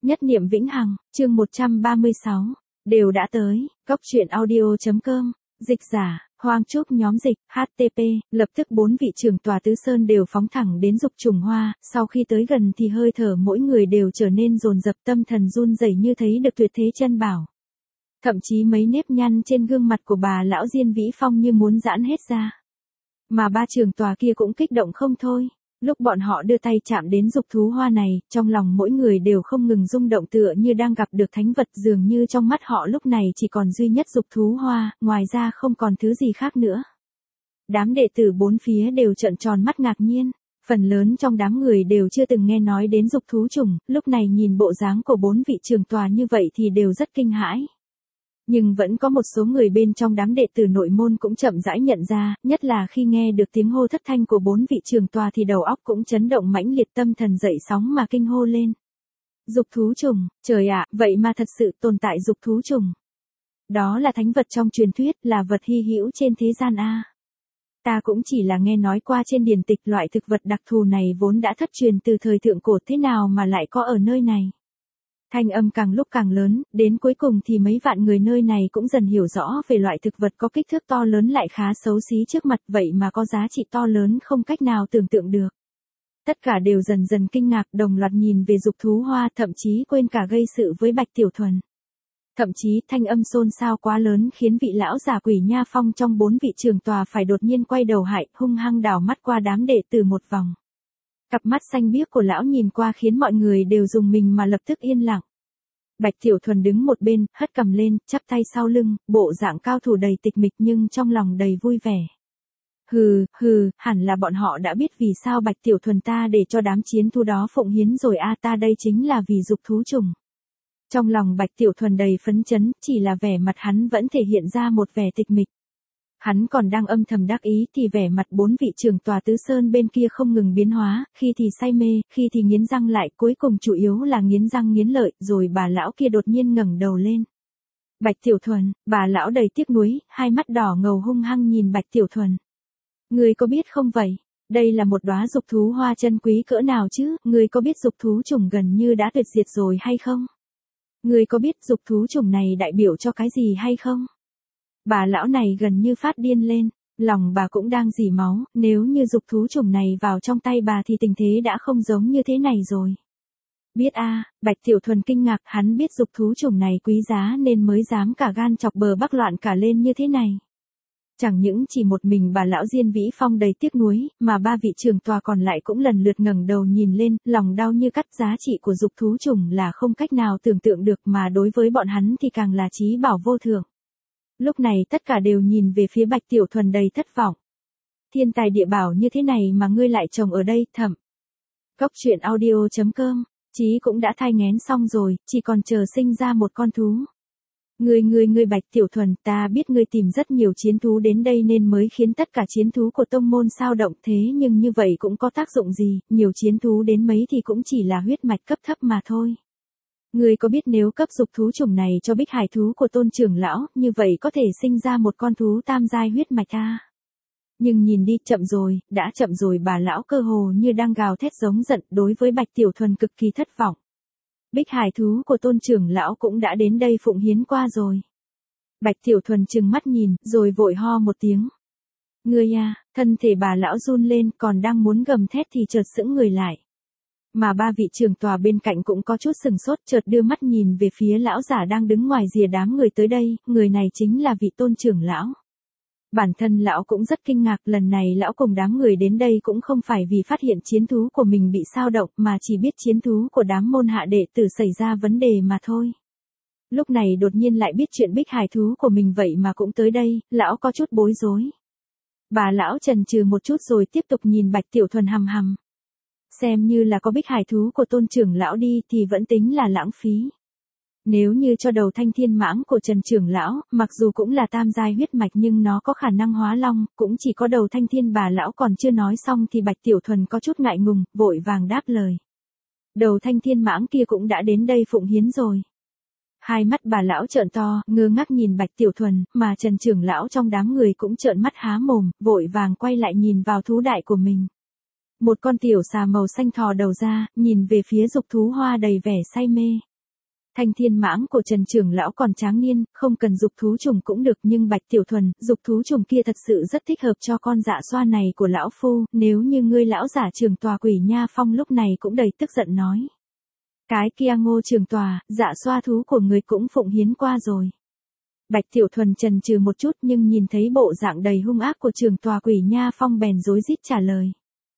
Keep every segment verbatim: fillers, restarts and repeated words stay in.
Nhất niệm vĩnh hằng, chương một trăm ba mươi sáu, đều đã tới, cốc truyện audio.com, dịch giả, Hoang Trúc nhóm dịch, hát tê pê, lập tức bốn vị trưởng tòa tứ sơn đều phóng thẳng đến dục trùng hoa, sau khi tới gần thì hơi thở mỗi người đều trở nên dồn dập, tâm thần run rẩy như thấy được tuyệt thế chân bảo. Thậm chí mấy nếp nhăn trên gương mặt của bà lão Diên Vĩ Phong như muốn giãn hết ra. Mà ba trưởng tòa kia cũng kích động không thôi. Lúc bọn họ đưa tay chạm đến dục thú hoa này, trong lòng mỗi người đều không ngừng rung động tựa như đang gặp được thánh vật, dường như trong mắt họ lúc này chỉ còn duy nhất dục thú hoa, ngoài ra không còn thứ gì khác nữa. Đám đệ tử bốn phía đều trợn tròn mắt ngạc nhiên, phần lớn trong đám người đều chưa từng nghe nói đến dục thú trùng, lúc này nhìn bộ dáng của bốn vị trưởng tòa như vậy thì đều rất kinh hãi. Nhưng vẫn có một số người bên trong đám đệ tử nội môn cũng chậm rãi nhận ra, nhất là khi nghe được tiếng hô thất thanh của bốn vị trưởng tòa thì đầu óc cũng chấn động mãnh liệt, tâm thần dậy sóng mà kinh hô lên. Dục thú trùng, trời ạ, vậy mà thật sự tồn tại dục thú trùng. Đó là thánh vật trong truyền thuyết, là vật hy hữu trên thế gian a. Ta cũng chỉ là nghe nói qua trên điển tịch, loại thực vật đặc thù này vốn đã thất truyền từ thời thượng cổ, thế nào mà lại có ở nơi này. Thanh âm càng lúc càng lớn, đến cuối cùng thì mấy vạn người nơi này cũng dần hiểu rõ về loại thực vật có kích thước to lớn lại khá xấu xí trước mặt, vậy mà có giá trị to lớn không cách nào tưởng tượng được. Tất cả đều dần dần kinh ngạc, đồng loạt nhìn về dục thú hoa, thậm chí quên cả gây sự với Bạch Tiểu Thuần. Thậm chí thanh âm xôn xao quá lớn khiến vị lão giả Quỷ Nha Phong trong bốn vị trưởng tòa phải đột nhiên quay đầu hại, hung hăng đảo mắt qua đám đệ tử một vòng. Cặp mắt xanh biếc của lão nhìn qua khiến mọi người đều rùng mình mà lập tức yên lặng. Bạch Tiểu Thuần đứng một bên, hất cằm lên, chắp tay sau lưng, bộ dạng cao thủ đầy tịch mịch nhưng trong lòng đầy vui vẻ. Hừ, hừ, hẳn là bọn họ đã biết vì sao Bạch Tiểu Thuần ta để cho đám chiến thú đó phụng hiến rồi a, ta đây chính là vì dục thú trùng. Trong lòng Bạch Tiểu Thuần đầy phấn chấn, chỉ là vẻ mặt hắn vẫn thể hiện ra một vẻ tịch mịch. Hắn còn đang âm thầm đắc ý thì vẻ mặt bốn vị trưởng tòa tứ sơn bên kia không ngừng biến hóa, khi thì say mê, khi thì nghiến răng lại, cuối cùng chủ yếu là nghiến răng nghiến lợi, rồi bà lão kia đột nhiên ngẩng đầu lên. Bạch Tiểu Thuần, bà lão đầy tiếc nuối, hai mắt đỏ ngầu hung hăng nhìn Bạch Tiểu Thuần. Ngươi có biết không vậy, đây là một đóa dục thú hoa chân quý cỡ nào chứ, ngươi có biết dục thú trùng gần như đã tuyệt diệt rồi hay không? Ngươi có biết dục thú trùng này đại biểu cho cái gì hay không? Bà lão này gần như phát điên lên, lòng bà cũng đang rỉ máu, nếu như dục thú trùng này vào trong tay bà thì tình thế đã không giống như thế này rồi. Biết a, à, Bạch Tiểu Thuần kinh ngạc, hắn biết dục thú trùng này quý giá nên mới dám cả gan chọc bờ bắc loạn cả lên như thế này. Chẳng những chỉ một mình bà lão Diên Vĩ Phong đầy tiếc nuối, mà ba vị trưởng tòa còn lại cũng lần lượt ngẩng đầu nhìn lên, lòng đau như cắt, giá trị của dục thú trùng là không cách nào tưởng tượng được, mà đối với bọn hắn thì càng là chí bảo vô thượng. Lúc này tất cả đều nhìn về phía Bạch Tiểu Thuần đầy thất vọng. Thiên tài địa bảo như thế này mà ngươi lại trồng ở đây, thẩm. Cốc truyện audio.com, Chí cũng đã thai nghén xong rồi, chỉ còn chờ sinh ra một con thú. Ngươi ngươi ngươi Bạch Tiểu Thuần, ta biết ngươi tìm rất nhiều chiến thú đến đây nên mới khiến tất cả chiến thú của tông môn sao động, thế nhưng như vậy cũng có tác dụng gì, nhiều chiến thú đến mấy thì cũng chỉ là huyết mạch cấp thấp mà thôi. Ngươi có biết nếu cấp dục thú trùng này cho Bích Hải thú của Tôn trưởng lão, như vậy có thể sinh ra một con thú tam giai huyết mạch a. Nhưng nhìn đi, chậm rồi, đã chậm rồi, bà lão cơ hồ như đang gào thét giống giận, đối với Bạch Tiểu Thuần cực kỳ thất vọng. Bích Hải thú của Tôn trưởng lão cũng đã đến đây phụng hiến qua rồi. Bạch Tiểu Thuần trừng mắt nhìn, rồi vội ho một tiếng. Ngươi à, thân thể bà lão run lên, còn đang muốn gầm thét thì chợt sững người lại. Mà ba vị trưởng tòa bên cạnh cũng có chút sừng sốt, chợt đưa mắt nhìn về phía lão giả đang đứng ngoài rìa đám người tới đây, người này chính là vị Tôn trưởng lão. Bản thân lão cũng rất kinh ngạc, lần này lão cùng đám người đến đây cũng không phải vì phát hiện chiến thú của mình bị sao động, mà chỉ biết chiến thú của đám môn hạ đệ tử xảy ra vấn đề mà thôi. Lúc này đột nhiên lại biết chuyện Bích Hải thú của mình vậy mà cũng tới đây, lão có chút bối rối. Bà lão chần chừ một chút rồi tiếp tục nhìn Bạch Tiểu Thuần hằm hằm. Xem như là có Bích Hải thú của Tôn trưởng lão đi thì vẫn tính là lãng phí. Nếu như cho đầu thanh thiên mãng của Trần trưởng lão, mặc dù cũng là tam giai huyết mạch nhưng nó có khả năng hóa long, cũng chỉ có đầu thanh thiên. Bà lão còn chưa nói xong thì Bạch Tiểu Thuần có chút ngại ngùng, vội vàng đáp lời. Đầu thanh thiên mãng kia cũng đã đến đây phụng hiến rồi. Hai mắt bà lão trợn to, ngơ ngác nhìn Bạch Tiểu Thuần, mà Trần trưởng lão trong đám người cũng trợn mắt há mồm, vội vàng quay lại nhìn vào thú đại của mình. Một con tiểu xà màu xanh thò đầu ra, nhìn về phía dục thú hoa đầy vẻ say mê. Thanh thiên mãng của Trần trưởng lão còn tráng niên, không cần dục thú trùng cũng được, nhưng Bạch Tiểu Thuần, dục thú trùng kia thật sự rất thích hợp cho con dạ xoa này của lão phu, nếu như ngươi lão giả trường tòa Quỷ Nha Phong lúc này cũng đầy tức giận nói. Cái kia Ngô trường tòa, dạ xoa thú của người cũng phụng hiến qua rồi. Bạch Tiểu Thuần chần chừ một chút nhưng nhìn thấy bộ dạng đầy hung ác của trường tòa Quỷ Nha Phong bèn rối rít trả lời.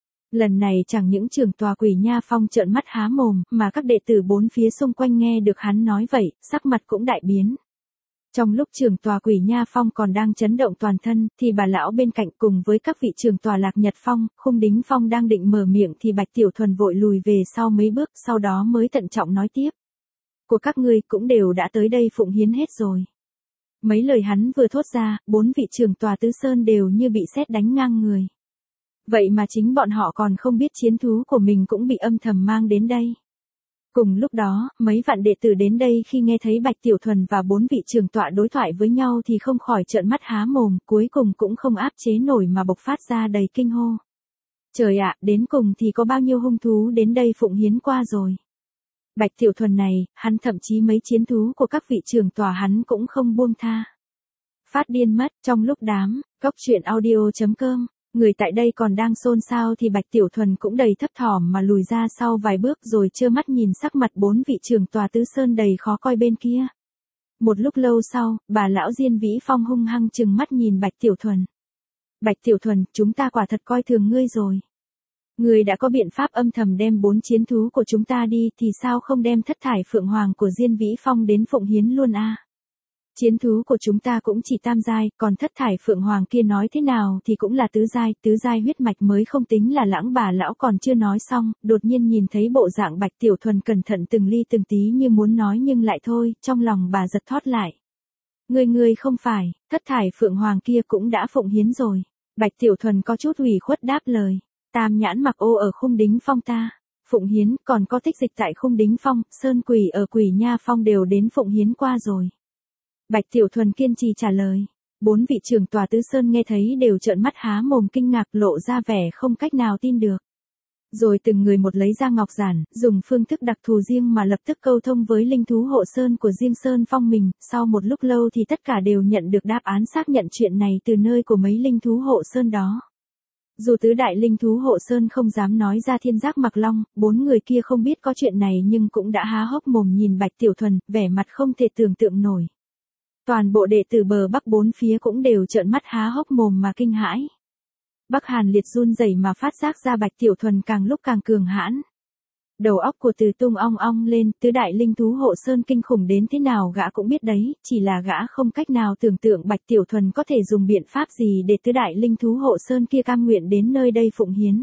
Lần này chẳng những trường tòa Quỷ Nha Phong trợn mắt há mồm, mà các đệ tử bốn phía xung quanh nghe được hắn nói vậy, sắc mặt cũng đại biến. Trong lúc trường tòa Quỷ Nha Phong còn đang chấn động toàn thân, thì bà lão bên cạnh cùng với các vị trường tòa Lạc Nhật Phong, Khung Đính Phong đang định mở miệng thì Bạch Tiểu Thuần vội lùi về sau mấy bước, sau đó mới thận trọng nói tiếp. Của các ngươi cũng đều đã tới đây phụng hiến hết rồi. Mấy lời hắn vừa thốt ra, bốn vị trường tòa Tứ Sơn đều như bị sét đánh ngang người. Vậy mà chính bọn họ còn không biết chiến thú của mình cũng bị âm thầm mang đến đây. Cùng lúc đó, mấy vạn đệ tử đến đây khi nghe thấy Bạch Tiểu Thuần và bốn vị trường tọa đối thoại với nhau thì không khỏi trợn mắt há mồm, cuối cùng cũng không áp chế nổi mà bộc phát ra đầy kinh hô. Trời ạ, đến cùng thì có bao nhiêu hung thú đến đây phụng hiến qua rồi. Bạch Tiểu Thuần này, hắn thậm chí mấy chiến thú của các vị trường tòa hắn cũng không buông tha. Phát điên mất, trong lúc đám, cốc truyện audio chấm com. Người tại đây còn đang xôn xao thì Bạch Tiểu Thuần cũng đầy thấp thỏm mà lùi ra sau vài bước rồi trơ mắt nhìn sắc mặt bốn vị trường tòa Tứ Sơn đầy khó coi bên kia. Một lúc lâu sau, bà lão Diên Vĩ Phong hung hăng trừng mắt nhìn Bạch Tiểu Thuần. Bạch Tiểu Thuần, chúng ta quả thật coi thường ngươi rồi. Ngươi đã có biện pháp âm thầm đem bốn chiến thú của chúng ta đi thì sao không đem thất thải phượng hoàng của Diên Vĩ Phong đến phụng hiến luôn a? Chiến thú của chúng ta cũng chỉ tam giai, còn thất thải phượng hoàng kia nói thế nào thì cũng là tứ giai, tứ giai huyết mạch mới không tính là lãng. Bà lão còn chưa nói xong, đột nhiên nhìn thấy bộ dạng Bạch Tiểu Thuần cẩn thận từng ly từng tí như muốn nói nhưng lại thôi, trong lòng bà giật thót lại. Ngươi ngươi không phải, thất thải phượng hoàng kia cũng đã phụng hiến rồi. Bạch Tiểu Thuần có chút ủy khuất đáp lời. Tam nhãn mặc ô ở Khung Đính Phong ta phụng hiến, còn có tích dịch tại Khung Đính Phong, Sơn Quỷ ở Quỷ Nha Phong đều đến phụng hiến qua rồi. Bạch Tiểu Thuần kiên trì trả lời. Bốn vị trưởng tòa Tứ Sơn nghe thấy đều trợn mắt há mồm kinh ngạc, lộ ra vẻ không cách nào tin được. Rồi từng người một lấy ra ngọc giản, dùng phương thức đặc thù riêng mà lập tức câu thông với linh thú hộ sơn của riêng Sơn Phong mình. Sau một lúc lâu thì tất cả đều nhận được đáp án xác nhận chuyện này từ nơi của mấy linh thú hộ sơn đó. Dù tứ đại linh thú hộ sơn không dám nói ra Thiên Giác Mặc Long, bốn người kia không biết có chuyện này nhưng cũng đã há hốc mồm nhìn Bạch Tiểu Thuần, vẻ mặt không thể tưởng tượng nổi. Toàn bộ đệ tử bờ Bắc bốn phía cũng đều trợn mắt há hốc mồm mà kinh hãi. Bắc Hàn Liệt run rẩy mà phát giác ra Bạch Tiểu Thuần càng lúc càng cường hãn. Đầu óc của Từ Tung ong ong lên, tứ đại linh thú hộ sơn kinh khủng đến thế nào gã cũng biết đấy, chỉ là gã không cách nào tưởng tượng Bạch Tiểu Thuần có thể dùng biện pháp gì để tứ đại linh thú hộ sơn kia cam nguyện đến nơi đây phụng hiến.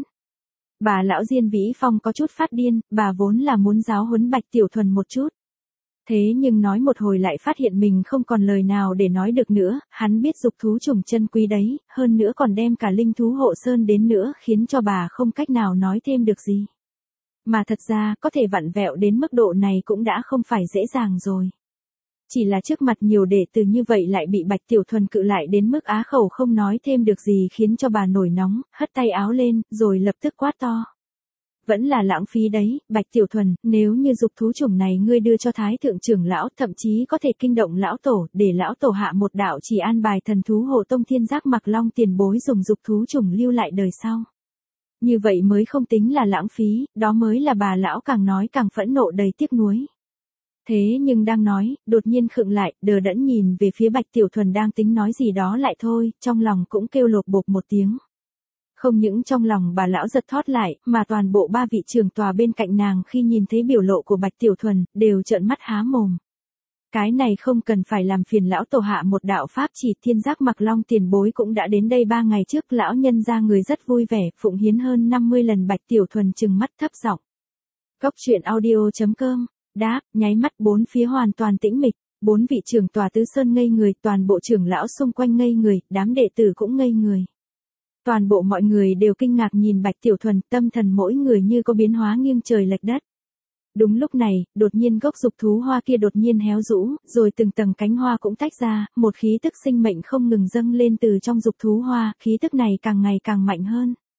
Bà lão Diên Vĩ Phong có chút phát điên, bà vốn là muốn giáo huấn Bạch Tiểu Thuần một chút. Thế nhưng nói một hồi lại phát hiện mình không còn lời nào để nói được nữa, hắn biết dục thú trùng chân quý đấy, hơn nữa còn đem cả linh thú hộ sơn đến nữa khiến cho bà không cách nào nói thêm được gì. Mà thật ra, có thể vặn vẹo đến mức độ này cũng đã không phải dễ dàng rồi. Chỉ là trước mặt nhiều đệ tử như vậy lại bị Bạch Tiểu Thuần cự lại đến mức á khẩu không nói thêm được gì khiến cho bà nổi nóng, hất tay áo lên, rồi lập tức quát to. Vẫn là lãng phí đấy, Bạch Tiểu Thuần, nếu như dục thú chủng này ngươi đưa cho Thái Thượng trưởng lão, thậm chí có thể kinh động lão tổ, để lão tổ hạ một đạo chỉ an bài thần thú hộ tông Thiên Giác Mặc Long tiền bối dùng dục thú chủng lưu lại đời sau. Như vậy mới không tính là lãng phí, đó mới là bà lão càng nói càng phẫn nộ đầy tiếc nuối. Thế nhưng đang nói, đột nhiên khựng lại, đờ đẫn nhìn về phía Bạch Tiểu Thuần đang tính nói gì đó lại thôi, trong lòng cũng kêu lột bột một tiếng. Không những trong lòng bà lão giật thót lại, mà toàn bộ ba vị trưởng tòa bên cạnh nàng khi nhìn thấy biểu lộ của Bạch Tiểu Thuần, đều trợn mắt há mồm. Cái này không cần phải làm phiền lão tổ hạ một đạo pháp chỉ, Thiên Giác Mặc Long tiền bối cũng đã đến đây ba ngày trước, lão nhân ra người rất vui vẻ, phụng hiến hơn năm mươi lần. Bạch Tiểu Thuần trừng mắt thấp giọng. Cốc truyện audio chấm com, đáp, nháy mắt bốn phía hoàn toàn tĩnh mịch, bốn vị trưởng tòa Tứ Sơn ngây người, toàn bộ trưởng lão xung quanh ngây người, đám đệ tử cũng ngây người. Toàn bộ mọi người đều kinh ngạc nhìn Bạch Tiểu Thuần, tâm thần mỗi người như có biến hóa nghiêng trời lệch đất. Đúng lúc này, đột nhiên gốc dục thú hoa kia đột nhiên héo rũ, rồi từng tầng cánh hoa cũng tách ra, một khí tức sinh mệnh không ngừng dâng lên từ trong dục thú hoa, khí tức này càng ngày càng mạnh hơn.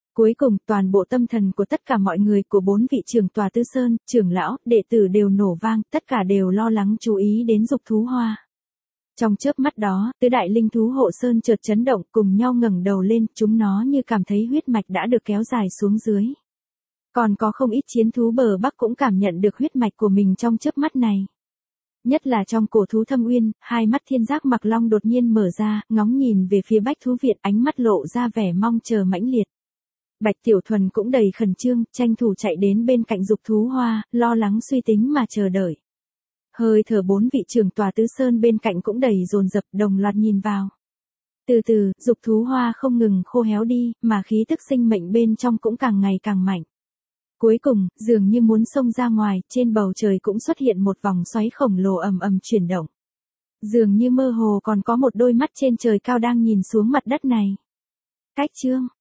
Cuối cùng, toàn bộ tâm thần của tất cả mọi người của bốn vị trưởng tòa Tứ Sơn, trưởng lão, đệ tử đều nổ vang, tất cả đều lo lắng chú ý đến Dục Thú Hoa. Trong chớp mắt đó, tứ đại linh thú hộ sơn chợt chấn động, cùng nhau ngẩng đầu lên, chúng nó như cảm thấy huyết mạch đã được kéo dài xuống dưới. Còn có không ít chiến thú bờ Bắc cũng cảm nhận được huyết mạch của mình trong chớp mắt này. Nhất là trong cổ thú Thâm Uyên, hai mắt Thiên Giác Mặc Long đột nhiên mở ra, ngóng nhìn về phía Bách Thú Viện, ánh mắt lộ ra vẻ mong chờ mãnh liệt. Bạch Tiểu Thuần cũng đầy khẩn trương, tranh thủ chạy đến bên cạnh Dục Thú Hoa, lo lắng suy tính mà chờ đợi. Hơi thở bốn vị trưởng tòa Tứ Sơn bên cạnh cũng đầy dồn dập, đồng loạt nhìn vào. Từ từ, Dục Thú Hoa không ngừng khô héo đi, mà khí tức sinh mệnh bên trong cũng càng ngày càng mạnh. Cuối cùng, dường như muốn xông ra ngoài, trên bầu trời cũng xuất hiện một vòng xoáy khổng lồ ầm ầm chuyển động. Dường như mơ hồ còn có một đôi mắt trên trời cao đang nhìn xuống mặt đất này. Cách chương